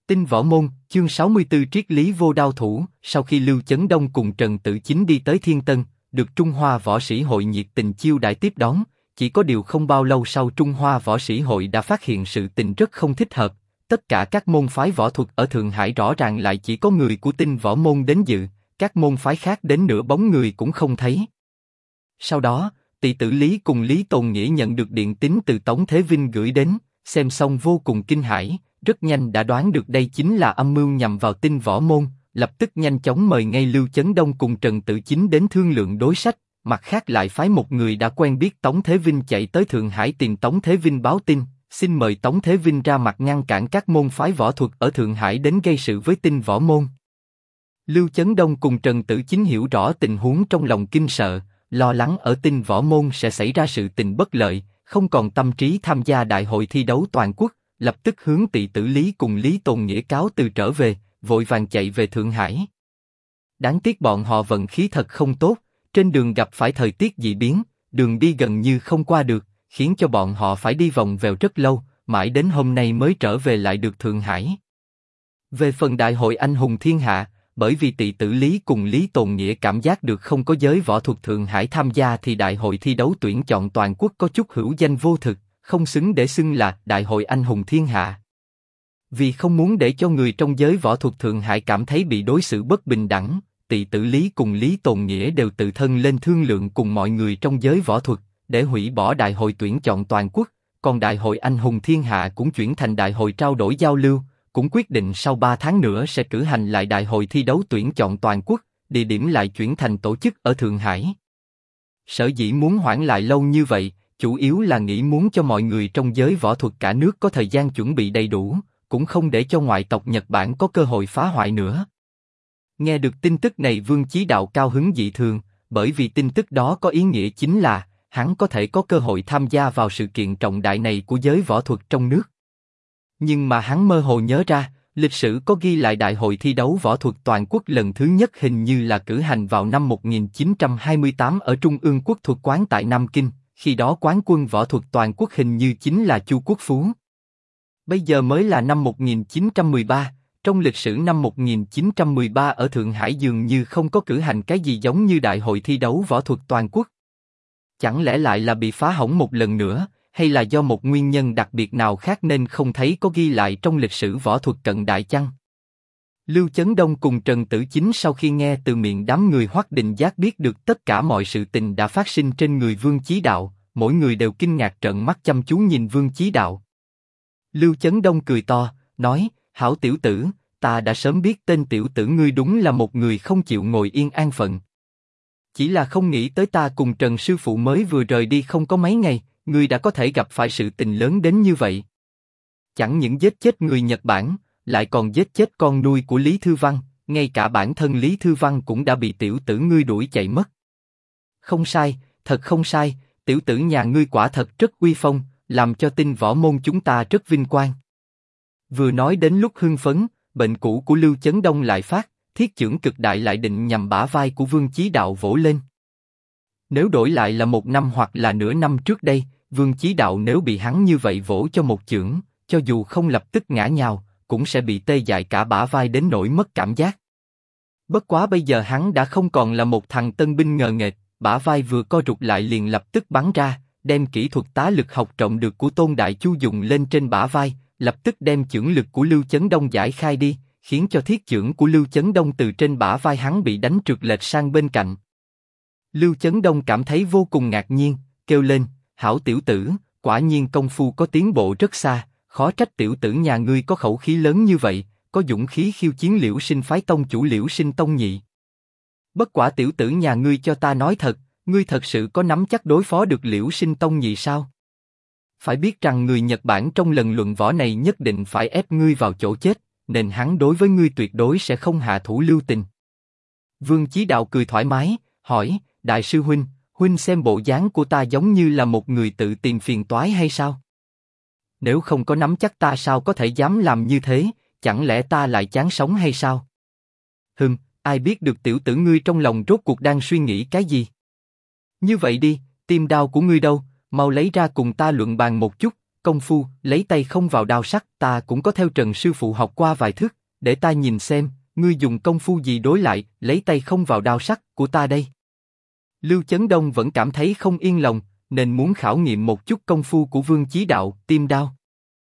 Tinh Võ Môn, chương 64 triết lý vô đao thủ. Sau khi Lưu Chấn Đông cùng Trần Tử Chính đi tới Thiên Tân, được Trung Hoa Võ Sĩ Hội nhiệt tình chiêu đãi tiếp đón. Chỉ có điều không bao lâu sau Trung Hoa Võ Sĩ Hội đã phát hiện sự tình rất không thích hợp. Tất cả các môn phái võ thuật ở Thượng Hải rõ ràng lại chỉ có người của Tinh Võ Môn đến dự, các môn phái khác đến nửa bóng người cũng không thấy. Sau đó, Tỳ tử Lý cùng Lý Tồn Nghĩa nhận được điện tín từ Tống Thế Vinh gửi đến, xem xong vô cùng kinh hãi, rất nhanh đã đoán được đây chính là âm mưu nhằm vào Tinh Võ Môn, lập tức nhanh chóng mời ngay Lưu Chấn Đông cùng Trần Tử Chính đến thương lượng đối sách. Mặt khác lại phái một người đã quen biết Tống Thế Vinh chạy tới Thượng Hải tìm Tống Thế Vinh báo tin, xin mời Tống Thế Vinh ra mặt ngăn cản các môn phái võ thuật ở Thượng Hải đến gây sự với Tinh Võ Môn. Lưu Chấn Đông cùng Trần Tử Chính hiểu rõ tình huống trong lòng kinh sợ, lo lắng ở Tinh Võ Môn sẽ xảy ra sự tình bất lợi, không còn tâm trí tham gia đại hội thi đấu toàn quốc, lập tức hướng Tỳ tử Lý cùng Lý Tồn Nghĩa cáo từ trở về, vội vàng chạy về Thượng Hải. Đáng tiếc bọn họ vận khí thật không tốt, trên đường gặp phải thời tiết dị biến, đường đi gần như không qua được, khiến cho bọn họ phải đi vòng vèo rất lâu, mãi đến hôm nay mới trở về lại được Thượng Hải. Về phần đại hội anh hùng thiên hạ, bởi vì Tỳ tử Lý cùng Lý Tồn Nghĩa cảm giác được không có giới võ thuật Thượng Hải tham gia thì đại hội thi đấu tuyển chọn toàn quốc có chút hữu danh vô thực, không xứng để xưng là đại hội anh hùng thiên hạ. Vì không muốn để cho người trong giới võ thuật Thượng Hải cảm thấy bị đối xử bất bình đẳng, Tỳ tử Lý cùng Lý Tồn Nghĩa đều tự thân lên thương lượng cùng mọi người trong giới võ thuật, để hủy bỏ đại hội tuyển chọn toàn quốc, còn đại hội anh hùng thiên hạ cũng chuyển thành đại hội trao đổi giao lưu, cũng quyết định sau 3 tháng nữa sẽ cử hành lại đại hội thi đấu tuyển chọn toàn quốc, địa điểm lại chuyển thành tổ chức ở Thượng Hải. Sở dĩ muốn hoãn lại lâu như vậy, chủ yếu là nghĩ muốn cho mọi người trong giới võ thuật cả nước có thời gian chuẩn bị đầy đủ, cũng không để cho ngoại tộc Nhật Bản có cơ hội phá hoại nữa. Nghe được tin tức này Vương Chí Đạo cao hứng dị thường, bởi vì tin tức đó có ý nghĩa chính là, hắn có thể có cơ hội tham gia vào sự kiện trọng đại này của giới võ thuật trong nước. Nhưng mà hắn mơ hồ nhớ ra, lịch sử có ghi lại đại hội thi đấu võ thuật toàn quốc lần thứ nhất hình như là cử hành vào năm 1928 ở Trung ương Quốc thuật quán tại Nam Kinh, khi đó quán quân võ thuật toàn quốc hình như chính là Chu Quốc Phú. Bây giờ mới là năm 1913, trong lịch sử năm 1913 ở Thượng Hải dường như không có cử hành cái gì giống như đại hội thi đấu võ thuật toàn quốc. Chẳng lẽ lại là bị phá hỏng một lần nữa, hay là do một nguyên nhân đặc biệt nào khác nên không thấy có ghi lại trong lịch sử võ thuật cận đại chăng? Lưu Chấn Đông cùng Trần Tử Chính sau khi nghe từ miệng đám người Hoắc Định Giác biết được tất cả mọi sự tình đã phát sinh trên người Vương Chí Đạo, mỗi người đều kinh ngạc trợn mắt chăm chú nhìn Vương Chí Đạo. Lưu Chấn Đông cười to, nói, hảo tiểu tử, ta đã sớm biết tên tiểu tử ngươi đúng là một người không chịu ngồi yên an phận. Chỉ là không nghĩ tới ta cùng Trần sư phụ mới vừa rời đi không có mấy ngày, ngươi đã có thể gặp phải sự tình lớn đến như vậy. Chẳng những giết chết người Nhật Bản, lại còn giết chết con nuôi của Lý Thư Văn, ngay cả bản thân Lý Thư Văn cũng đã bị tiểu tử ngươi đuổi chạy mất. Không sai, thật không sai, tiểu tử nhà ngươi quả thật rất uy phong, làm cho Tinh Võ Môn chúng ta rất vinh quang. Vừa nói đến lúc hưng phấn, bệnh cũ của Lưu Chấn Đông lại phát, thiết chưởng cực đại lại định nhằm bả vai của Vương Chí Đạo vỗ lên. Nếu đổi lại là 1 năm hoặc là nửa năm trước đây, Vương Chí Đạo nếu bị hắn như vậy vỗ cho một chưởng, cho dù không lập tức ngã nhào, cũng sẽ bị tê dại cả bả vai đến nỗi mất cảm giác. Bất quá bây giờ hắn đã không còn là một thằng tân binh ngờ nghệch, bả vai vừa co rụt lại liền lập tức bắn ra, đem kỹ thuật tá lực học trộm được của Tôn Đại Chu dùng lên trên bả vai, lập tức đem chưởng lực của Lưu Chấn Đông giải khai đi, khiến cho thiết chưởng của Lưu Chấn Đông từ trên bả vai hắn bị đánh trượt lệch sang bên cạnh. Lưu Chấn Đông cảm thấy vô cùng ngạc nhiên, kêu lên, hảo tiểu tử, quả nhiên công phu có tiến bộ rất xa, khó trách tiểu tử nhà ngươi có khẩu khí lớn như vậy, có dũng khí khiêu chiến Liễu Sinh phái tông chủ Liễu Sinh tông nhị. Bất quả tiểu tử nhà ngươi cho ta nói thật, ngươi thật sự có nắm chắc đối phó được Liễu Sinh tông nhị sao? Phải biết rằng người Nhật Bản trong lần luận võ này nhất định phải ép ngươi vào chỗ chết, nên hắn đối với ngươi tuyệt đối sẽ không hạ thủ lưu tình. Vương Chí Đạo cười thoải mái, hỏi, đại sư huynh, huynh xem bộ dáng của ta giống như là một người tự tìm phiền toái hay sao? Nếu không có nắm chắc ta sao có thể dám làm như thế, chẳng lẽ ta lại chán sống hay sao? Ai biết được tiểu tử ngươi trong lòng rốt cuộc đang suy nghĩ cái gì? Như vậy đi, tim đao của ngươi đâu, mau lấy ra cùng ta luận bàn một chút, công phu, lấy tay không vào đao sắc, ta cũng có theo Trần sư phụ học qua vài thức, để ta nhìn xem, ngươi dùng công phu gì đối lại, lấy tay không vào đao sắc của ta đây. Lưu Chấn Đông vẫn cảm thấy không yên lòng, nên muốn khảo nghiệm một chút công phu của Vương Chí Đạo, tiêm đao.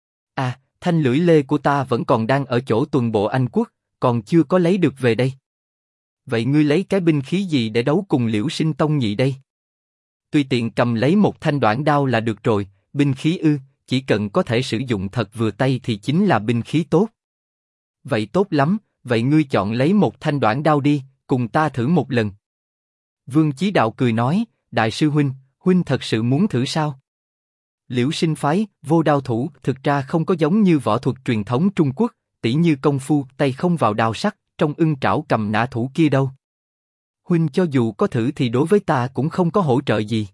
À, thanh lưỡi lê của ta vẫn còn đang ở chỗ tuần bộ Anh Quốc, còn chưa có lấy được về đây. Vậy ngươi lấy cái binh khí gì để đấu cùng Liễu Sinh Tông nhị đây? Tùy tiện cầm lấy một thanh đoạn đao là được rồi, binh khí ư, chỉ cần có thể sử dụng thật vừa tay thì chính là binh khí tốt. Vậy tốt lắm, vậy ngươi chọn lấy một thanh đoạn đao đi, cùng ta thử một lần. Vương Chí Đạo cười nói, đại sư huynh, huynh thật sự muốn thử sao? Liễu Sinh phái, vô đao thủ, thực ra không có giống như võ thuật truyền thống Trung Quốc, tỉ như công phu tay không vào đao sắc, trong ưng trảo cầm nã thủ kia đâu. Huynh cho dù có thử thì đối với ta cũng không có hỗ trợ gì.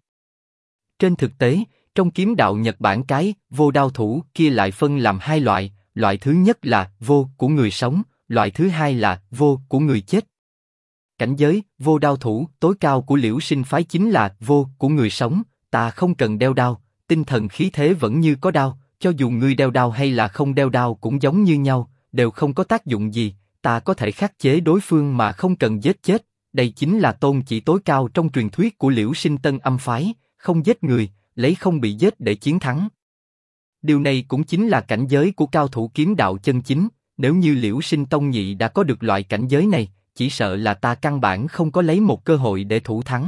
Trên thực tế, trong kiếm đạo Nhật Bản cái vô đao thủ kia lại phân làm hai loại, loại thứ nhất là vô của người sống, loại thứ hai là vô của người chết. Cảnh giới vô đao thủ tối cao của Liễu Sinh phái chính là vô của người sống, ta không cần đeo đao, tinh thần khí thế vẫn như có đao, cho dù ngươi đeo đao hay là không đeo đao cũng giống như nhau, đều không có tác dụng gì, ta có thể khắc chế đối phương mà không cần giết chết. Đây chính là tôn chỉ tối cao trong truyền thuyết của Liễu Sinh Tân Âm phái, không giết người, lấy không bị giết để chiến thắng. Điều này cũng chính là cảnh giới của cao thủ kiếm đạo chân chính. Nếu như Liễu Sinh Tông nhị đã có được loại cảnh giới này, chỉ sợ là ta căn bản không có lấy một cơ hội để thủ thắng.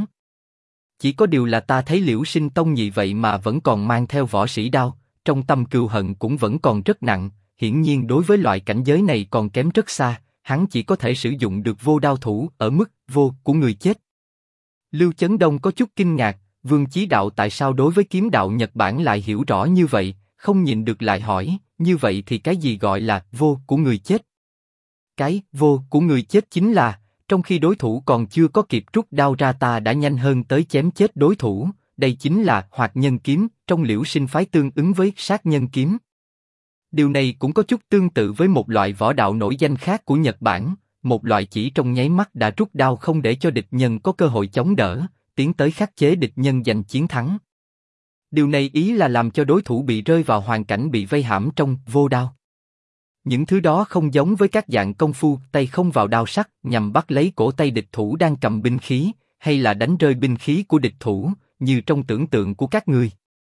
Chỉ có điều là ta thấy Liễu Sinh Tông nhị vậy mà vẫn còn mang theo võ sĩ đao, trong tâm cừu hận cũng vẫn còn rất nặng. Hiển nhiên đối với loại cảnh giới này còn kém rất xa. Hắn chỉ có thể sử dụng được vô đao thủ ở mức vô của người chết. Lưu Chấn Đông có chút kinh ngạc, Vương Chí Đạo tại sao đối với kiếm đạo Nhật Bản lại hiểu rõ như vậy, không nhịn được lại hỏi, như vậy thì cái gì gọi là vô của người chết? Cái vô của người chết chính là, trong khi đối thủ còn chưa có kịp rút đao ra ta đã nhanh hơn tới chém chết đối thủ, đây chính là hoạt nhân kiếm, trong Liễu Sinh phái tương ứng với sát nhân kiếm. Điều này cũng có chút tương tự với một loại võ đạo nổi danh khác của Nhật Bản, một loại chỉ trong nháy mắt đã rút đao không để cho địch nhân có cơ hội chống đỡ, tiến tới khắc chế địch nhân giành chiến thắng. Điều này ý là làm cho đối thủ bị rơi vào hoàn cảnh bị vây hãm trong vô đao. Những thứ đó không giống với các dạng công phu tay không vào đao sắc nhằm bắt lấy cổ tay địch thủ đang cầm binh khí, hay là đánh rơi binh khí của địch thủ, như trong tưởng tượng của các ngươi.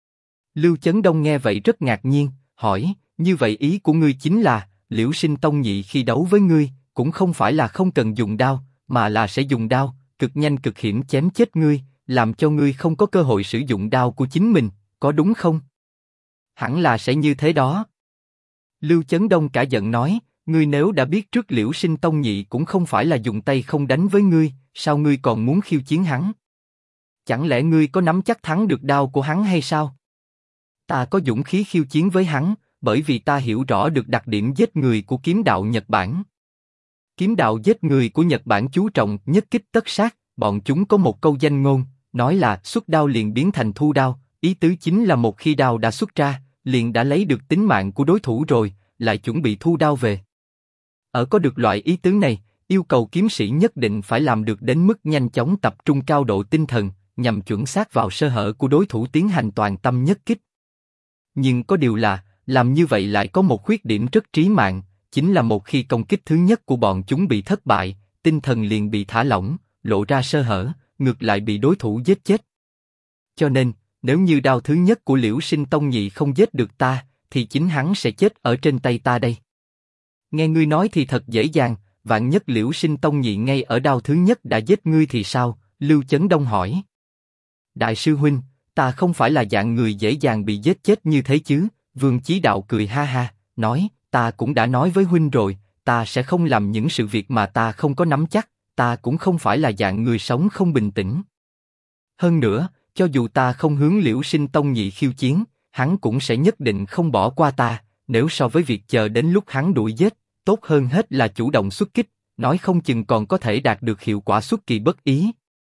Lưu Chấn Đông nghe vậy rất ngạc nhiên, hỏi, như vậy ý của ngươi chính là, Liễu Sinh Tông nhị khi đấu với ngươi, cũng không phải là không cần dùng đao, mà là sẽ dùng đao, cực nhanh cực hiểm chém chết ngươi, làm cho ngươi không có cơ hội sử dụng đao của chính mình, có đúng không? Hẳn là sẽ như thế đó. Lưu Chấn Đông cả giận nói, ngươi nếu đã biết trước Liễu Sinh Tông nhị cũng không phải là dùng tay không đánh với ngươi, sao ngươi còn muốn khiêu chiến hắn? Chẳng lẽ ngươi có nắm chắc thắng được đao của hắn hay sao? Ta có dũng khí khiêu chiến với hắn, bởi vì ta hiểu rõ được đặc điểm giết người của kiếm đạo Nhật Bản. Kiếm đạo giết người của Nhật Bản chú trọng nhất kích tất sát, bọn chúng có một câu danh ngôn, nói là xuất đao liền biến thành thu đao, ý tứ chính là một khi đao đã xuất ra, liền đã lấy được tính mạng của đối thủ rồi, lại chuẩn bị thu đao về. Ở có được loại ý tứ này, yêu cầu kiếm sĩ nhất định phải làm được đến mức nhanh chóng tập trung cao độ tinh thần, nhằm chuẩn xác vào sơ hở của đối thủ tiến hành toàn tâm nhất kích. Nhưng có điều là, làm như vậy lại có một khuyết điểm rất trí mạng, chính là một khi công kích thứ nhất của bọn chúng bị thất bại, tinh thần liền bị thả lỏng, lộ ra sơ hở, ngược lại bị đối thủ giết chết. Cho nên, nếu như đao thứ nhất của Liễu Sinh Tông nhị không giết được ta, thì chính hắn sẽ chết ở trên tay ta đây. Nghe ngươi nói thì thật dễ dàng, vạn nhất Liễu Sinh Tông nhị ngay ở đao thứ nhất đã giết ngươi thì sao? Lưu Chấn Đông hỏi. Đại sư huynh, ta không phải là dạng người dễ dàng bị giết chết như thế chứ? Vương Chí Đạo cười ha ha, nói, ta cũng đã nói với huynh rồi, ta sẽ không làm những sự việc mà ta không có nắm chắc, ta cũng không phải là dạng người sống không bình tĩnh. Hơn nữa, cho dù ta không hướng Liễu Sinh Tông nhị khiêu chiến, hắn cũng sẽ nhất định không bỏ qua ta, nếu so với việc chờ đến lúc hắn đuổi giết, tốt hơn hết là chủ động xuất kích, nói không chừng còn có thể đạt được hiệu quả xuất kỳ bất ý.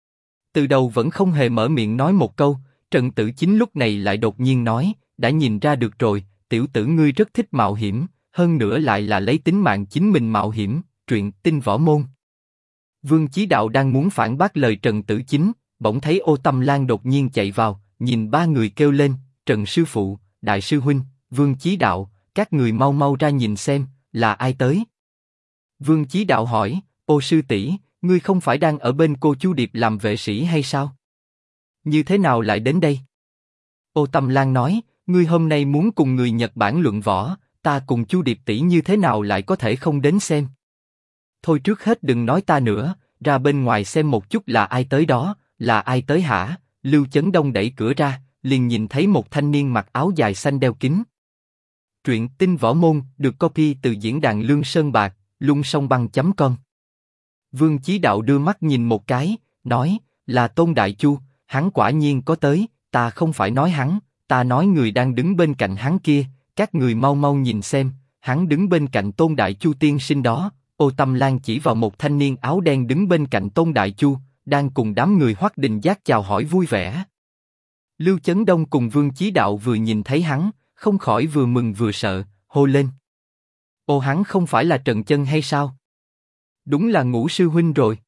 Từ đầu vẫn không hề mở miệng nói một câu, Trần Tử Chính lúc này lại đột nhiên nói, đã nhìn ra được rồi, tiểu tử ngươi rất thích mạo hiểm, hơn nữa lại là lấy tính mạng chính mình mạo hiểm, truyện Tinh Võ Môn. Vương Chí Đạo đang muốn phản bác lời Trần Tử Chính, bỗng thấy Ô Tâm Lan đột nhiên chạy vào, nhìn ba người kêu lên, Trần sư phụ, đại sư huynh, Vương Chí Đạo, các người mau mau ra nhìn xem, là ai tới? Vương Chí Đạo hỏi, ô sư tỷ, ngươi không phải đang ở bên cô Chu Điệp làm vệ sĩ hay sao? Như thế nào lại đến đây? Ô Tâm Lan nói, ngươi hôm nay muốn cùng người Nhật Bản luận võ, ta cùng Chu Điệp tỷ như thế nào lại có thể không đến xem? Thôi trước hết đừng nói ta nữa, ra bên ngoài xem một chút là ai tới đó, là ai tới hả? Lưu Chấn Đông đẩy cửa ra, liền nhìn thấy một thanh niên mặc áo dài xanh đeo kính. Truyện Tinh Võ Môn được copy từ diễn đàn Lương Sơn Bạc, lungsongbăng.com. Vương Chí Đạo đưa mắt nhìn một cái, nói, là Tôn Đại Chu, hắn quả nhiên có tới, ta không phải nói hắn, ta nói người đang đứng bên cạnh hắn kia, các người mau mau nhìn xem, hắn đứng bên cạnh Tôn Đại Chu tiên sinh đó. Ô Tâm Lan chỉ vào một thanh niên áo đen đứng bên cạnh Tôn Đại Chu, đang cùng đám người Hoắc Đình Giác chào hỏi vui vẻ. Lưu Chấn Đông cùng Vương Chí Đạo vừa nhìn thấy hắn, không khỏi vừa mừng vừa sợ, hô lên. Ô hắn không phải là Trần Chân hay sao? Đúng là Ngũ sư huynh rồi.